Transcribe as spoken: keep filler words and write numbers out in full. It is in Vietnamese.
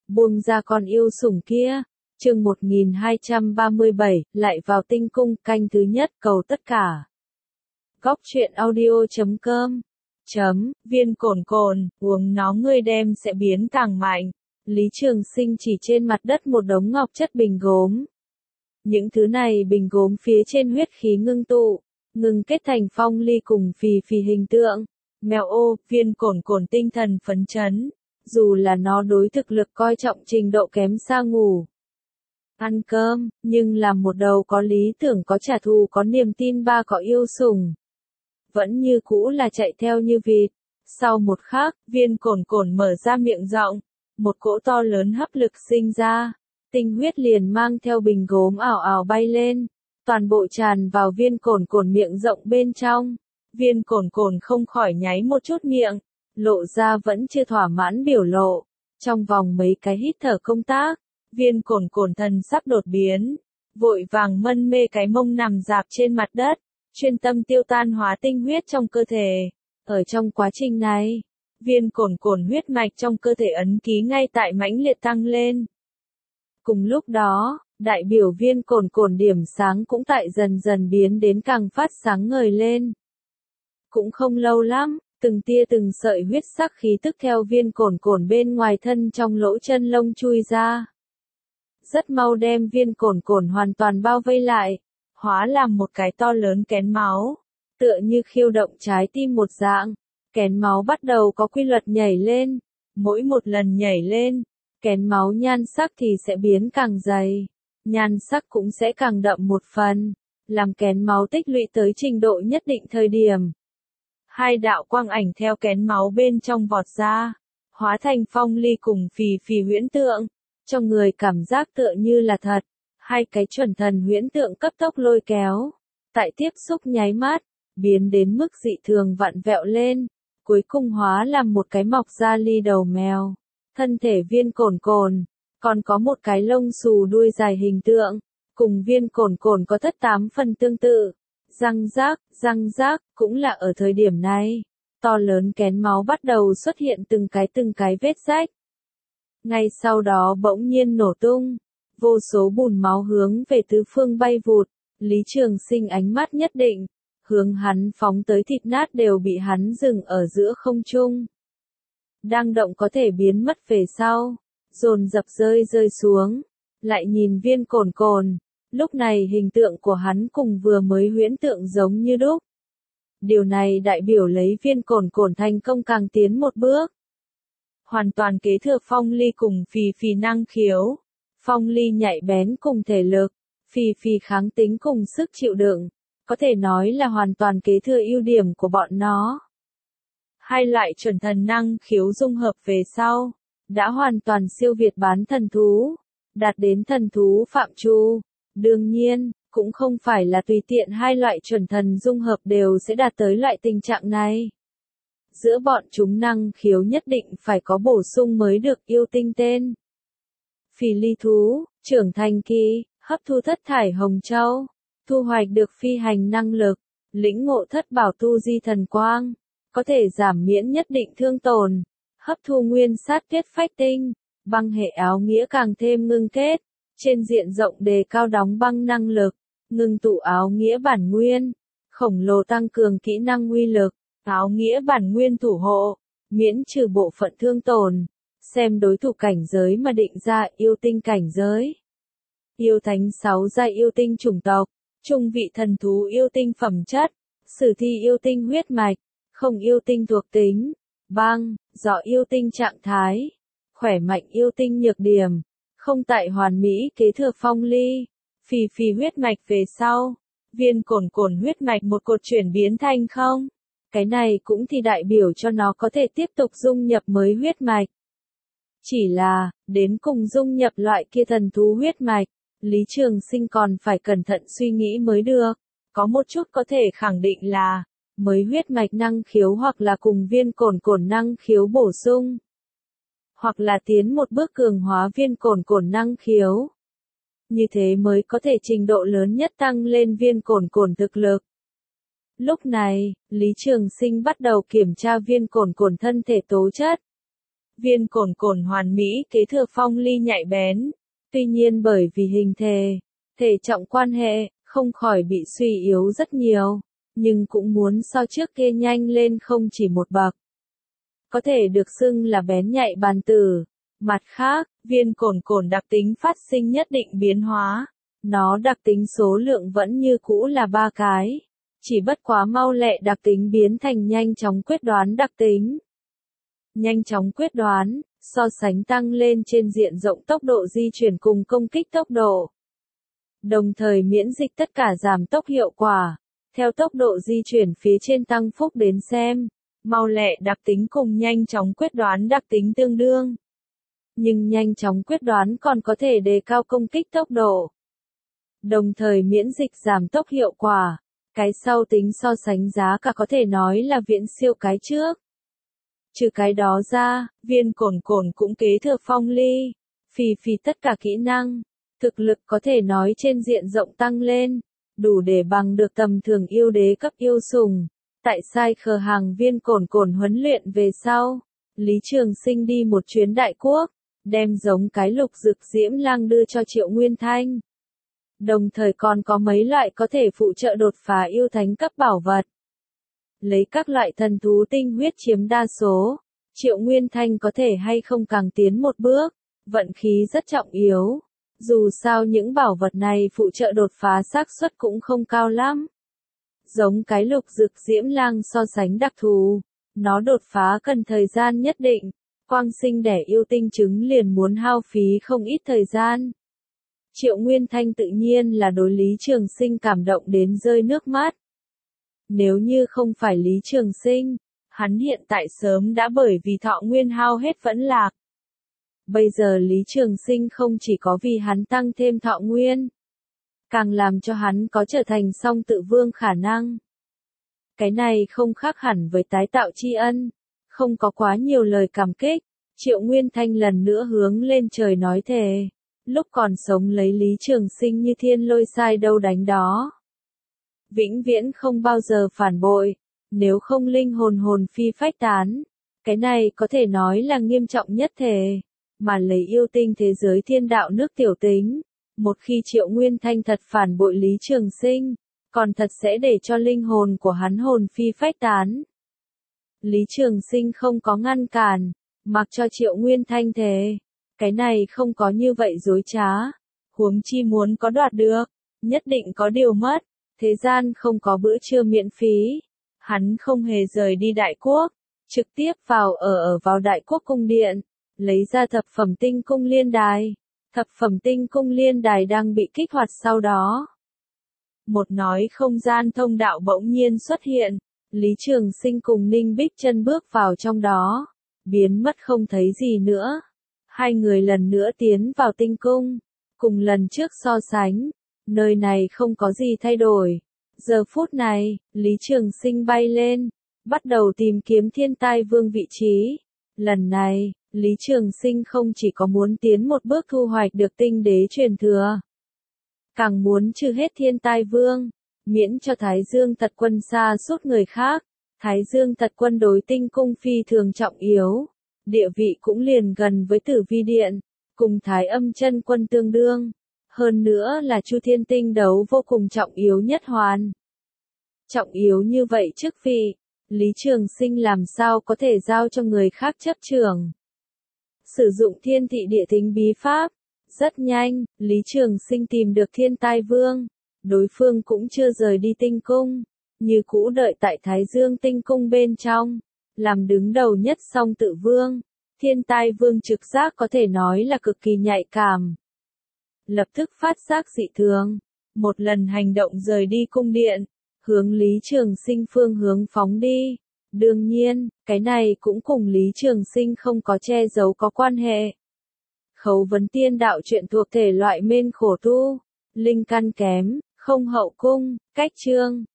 buông ra con yêu sủng kia. Chương một nghìn hai trăm ba mươi bảy, lại vào tinh cung, canh thứ nhất, cầu tất cả. Góc truyện audio chấm com. Chấm, viên cồn cồn, uống nó ngươi đem sẽ biến càng mạnh. Lý Trường Sinh chỉ trên mặt đất một đống ngọc chất bình gốm. Những thứ này bình gốm phía trên huyết khí ngưng tụ, ngưng kết thành phong ly cùng phì phì hình tượng. Mèo ô, viên cồn cồn tinh thần phấn chấn, dù là nó đối thực lực coi trọng trình độ kém xa ngủ. Ăn cơm, nhưng làm một đầu có lý tưởng có trả thù có niềm tin ba có yêu sủng. Vẫn như cũ là chạy theo như vịt. Sau một khắc, viên cồn cồn mở ra miệng rộng, một cỗ to lớn hấp lực sinh ra, tinh huyết liền mang theo bình gốm ảo ảo bay lên, toàn bộ tràn vào viên cồn cồn miệng rộng bên trong. Viên cồn cồn không khỏi nháy một chút miệng, lộ ra vẫn chưa thỏa mãn biểu lộ. Trong vòng mấy cái hít thở công tác, viên cồn cồn thần sắp đột biến, vội vàng mân mê cái mông nằm dạp trên mặt đất, chuyên tâm tiêu tan hóa tinh huyết trong cơ thể. Ở trong quá trình này, viên cồn cồn huyết mạch trong cơ thể ấn ký ngay tại mãnh liệt tăng lên. Cùng lúc đó, đại biểu viên cồn cồn điểm sáng cũng tại dần dần biến đến càng phát sáng ngời lên. Cũng không lâu lắm, từng tia từng sợi huyết sắc khí tức theo viên cồn cồn bên ngoài thân trong lỗ chân lông chui ra. Rất mau đem viên cồn cồn hoàn toàn bao vây lại, hóa làm một cái to lớn kén máu, tựa như khiêu động trái tim một dạng. Kén máu bắt đầu có quy luật nhảy lên, mỗi một lần nhảy lên, kén máu nhan sắc thì sẽ biến càng dày, nhan sắc cũng sẽ càng đậm một phần, làm kén máu tích lũy tới trình độ nhất định thời điểm. Hai đạo quang ảnh theo kén máu bên trong vọt ra, hóa thành phong ly cùng phì phì huyễn tượng, cho người cảm giác tựa như là thật. Hai cái chuẩn thần huyễn tượng cấp tốc lôi kéo, tại tiếp xúc nháy mắt, biến đến mức dị thường vặn vẹo lên, cuối cùng hóa làm một cái mọc ra ly đầu mèo. Thân thể viên cồn cồn, còn có một cái lông xù đuôi dài hình tượng, cùng viên cồn cồn có thất tám phần tương tự. Răng rác, răng rác, cũng là ở thời điểm này, to lớn kén máu bắt đầu xuất hiện từng cái từng cái vết rách. Ngay sau đó bỗng nhiên nổ tung, vô số bùn máu hướng về tứ phương bay vụt. Lý Trường Sinh ánh mắt nhất định, hướng hắn phóng tới thịt nát đều bị hắn dừng ở giữa không trung. Đang động có thể biến mất về sau, dồn dập rơi rơi xuống, lại nhìn viên cồn cồn, lúc này hình tượng của hắn cùng vừa mới huyễn tượng giống như đúc. Điều này đại biểu lấy viên cồn cồn thành công càng tiến một bước. Hoàn toàn kế thừa phong ly cùng phì phì năng khiếu, phong ly nhạy bén cùng thể lực, phì phì kháng tính cùng sức chịu đựng, có thể nói là hoàn toàn kế thừa ưu điểm của bọn nó. Hai loại chuẩn thần năng khiếu dung hợp về sau, đã hoàn toàn siêu việt bán thần thú, đạt đến thần thú phạm trù. Đương nhiên, cũng không phải là tùy tiện hai loại chuẩn thần dung hợp đều sẽ đạt tới loại tình trạng này. Giữa bọn chúng năng khiếu nhất định phải có bổ sung mới được yêu tinh tên. Phì ly thú, trưởng thành kỳ, hấp thu thất thải hồng châu, thu hoạch được phi hành năng lực, lĩnh ngộ thất bảo tu di thần quang, có thể giảm miễn nhất định thương tổn, hấp thu nguyên sát tiết phách tinh, băng hệ áo nghĩa càng thêm ngưng kết, trên diện rộng đề cao đóng băng năng lực, ngưng tụ áo nghĩa bản nguyên, khổng lồ tăng cường kỹ năng uy lực, áo nghĩa bản nguyên thủ hộ, miễn trừ bộ phận thương tổn, xem đối thủ cảnh giới mà định ra yêu tinh cảnh giới. Yêu thánh sáu giai yêu tinh chủng tộc, trung vị thần thú yêu tinh phẩm chất, sử thi yêu tinh huyết mạch, không yêu tinh thuộc tính, băng, gió yêu tinh trạng thái, khỏe mạnh yêu tinh nhược điểm, không tại hoàn mỹ kế thừa phong ly, phì phì huyết mạch về sau, viên cồn cồn huyết mạch một cột chuyển biến thành không. Cái này cũng thì đại biểu cho nó có thể tiếp tục dung nhập mới huyết mạch. Chỉ là, đến cùng dung nhập loại kia thần thú huyết mạch, Lý Trường Sinh còn phải cẩn thận suy nghĩ mới được. Có một chút có thể khẳng định là, mới huyết mạch năng khiếu hoặc là cùng viên cồn cồn năng khiếu bổ sung, hoặc là tiến một bước cường hóa viên cồn cồn năng khiếu. Như thế mới có thể trình độ lớn nhất tăng lên viên cồn cồn thực lực. Lúc này, Lý Trường Sinh bắt đầu kiểm tra viên cồn cồn thân thể tố chất. Viên cồn cồn hoàn mỹ kế thừa Phong Ly nhạy bén. Tuy nhiên bởi vì hình thể, thể trọng quan hệ, không khỏi bị suy yếu rất nhiều, nhưng cũng muốn so trước kia nhanh lên không chỉ một bậc. Có thể được xưng là bén nhạy bàn tử. Mặt khác, viên cồn cồn đặc tính phát sinh nhất định biến hóa. Nó đặc tính số lượng vẫn như cũ là ba cái. Chỉ bất quá mau lẹ đặc tính biến thành nhanh chóng quyết đoán đặc tính. Nhanh chóng quyết đoán, so sánh tăng lên trên diện rộng tốc độ di chuyển cùng công kích tốc độ. Đồng thời miễn dịch tất cả giảm tốc hiệu quả. Theo tốc độ di chuyển phía trên tăng phúc đến xem, mau lẹ đặc tính cùng nhanh chóng quyết đoán đặc tính tương đương. Nhưng nhanh chóng quyết đoán còn có thể đề cao công kích tốc độ. Đồng thời miễn dịch giảm tốc hiệu quả. Cái sau tính so sánh giá cả có thể nói là viễn siêu cái trước. Trừ cái đó ra, viên cồn cồn cũng kế thừa Phong Ly. Phì phì tất cả kỹ năng, thực lực có thể nói trên diện rộng tăng lên. Đủ để bằng được tầm thường yêu đế cấp yêu sùng. Tại sai khờ hàng viên cồn cồn huấn luyện về sau, Lý Trường Sinh đi một chuyến đại quốc, đem giống cái lục dực diễm lang đưa cho Triệu Nguyên Thanh. Đồng thời còn có mấy loại có thể phụ trợ đột phá yêu thánh cấp bảo vật. Lấy các loại thần thú tinh huyết chiếm đa số, Triệu Nguyên Thanh có thể hay không càng tiến một bước, vận khí rất trọng yếu. Dù sao những bảo vật này phụ trợ đột phá xác suất cũng không cao lắm. Giống cái lục dực diễm lang so sánh đặc thù, nó đột phá cần thời gian nhất định, quang sinh đẻ yêu tinh trứng liền muốn hao phí không ít thời gian. Triệu Nguyên Thanh tự nhiên là đối Lý Trường Sinh cảm động đến rơi nước mắt. Nếu như không phải Lý Trường Sinh, hắn hiện tại sớm đã bởi vì thọ nguyên hao hết vẫn lạc. Bây giờ Lý Trường Sinh không chỉ có vì hắn tăng thêm thọ nguyên, càng làm cho hắn có trở thành song tự vương khả năng. Cái này không khác hẳn với tái tạo tri ân, không có quá nhiều lời cảm kích, Triệu Nguyên Thanh lần nữa hướng lên trời nói thề, lúc còn sống lấy Lý Trường Sinh như thiên lôi sai đâu đánh đó. Vĩnh viễn không bao giờ phản bội, nếu không linh hồn hồn phi phách tán, cái này có thể nói là nghiêm trọng nhất thề, mà lấy yêu tinh thế giới thiên đạo nước tiểu tính. Một khi Triệu Nguyên Thanh thật phản bội Lý Trường Sinh, còn thật sẽ để cho linh hồn của hắn hồn phi phách tán. Lý Trường Sinh không có ngăn cản, mặc cho Triệu Nguyên Thanh thề. Cái này không có như vậy dối trá. Huống chi muốn có đoạt được, nhất định có điều mất. Thế gian không có bữa trưa miễn phí. Hắn không hề rời đi đại quốc, trực tiếp vào ở ở vào đại quốc cung điện, lấy ra thập phẩm tinh cung liên đài. Thập phẩm tinh cung liên đài đang bị kích hoạt sau đó. Một nói không gian thông đạo bỗng nhiên xuất hiện, Lý Trường Sinh cùng Ninh Bích Chân bước vào trong đó, biến mất không thấy gì nữa. Hai người lần nữa tiến vào tinh cung, cùng lần trước so sánh, nơi này không có gì thay đổi. Giờ phút này, Lý Trường Sinh bay lên, bắt đầu tìm kiếm Thiên Tai Vương vị trí. Lần này, Lý Trường Sinh không chỉ có muốn tiến một bước thu hoạch được tinh đế truyền thừa, càng muốn trừ hết Thiên Tai Vương, miễn cho Thái Dương Tật Quân xa suốt người khác. Thái Dương Tật Quân đối tinh cung phi thường trọng yếu, địa vị cũng liền gần với Tử Vi Điện, cùng Thái Âm Chân Quân tương đương. Hơn nữa là Chu Thiên Tinh đấu vô cùng trọng yếu nhất hoàn. Trọng yếu như vậy chức vị, Lý Trường Sinh làm sao có thể giao cho người khác chấp trưởng. Sử dụng thiên thị địa tính bí pháp. Rất nhanh, Lý Trường Sinh tìm được Thiên Tai Vương. Đối phương cũng chưa rời đi tinh cung, như cũ đợi tại Thái Dương tinh cung bên trong, làm đứng đầu nhất song tự vương. Thiên Tai Vương trực giác có thể nói là cực kỳ nhạy cảm. Lập tức phát giác dị thường, một lần hành động rời đi cung điện, hướng Lý Trường Sinh phương hướng phóng đi. Đương nhiên, cái này cũng cùng Lý Trường Sinh không có che giấu có quan hệ. Khấu vấn tiên đạo truyện thuộc thể loại mên khổ tu, linh căn kém, không hậu cung, cách chương.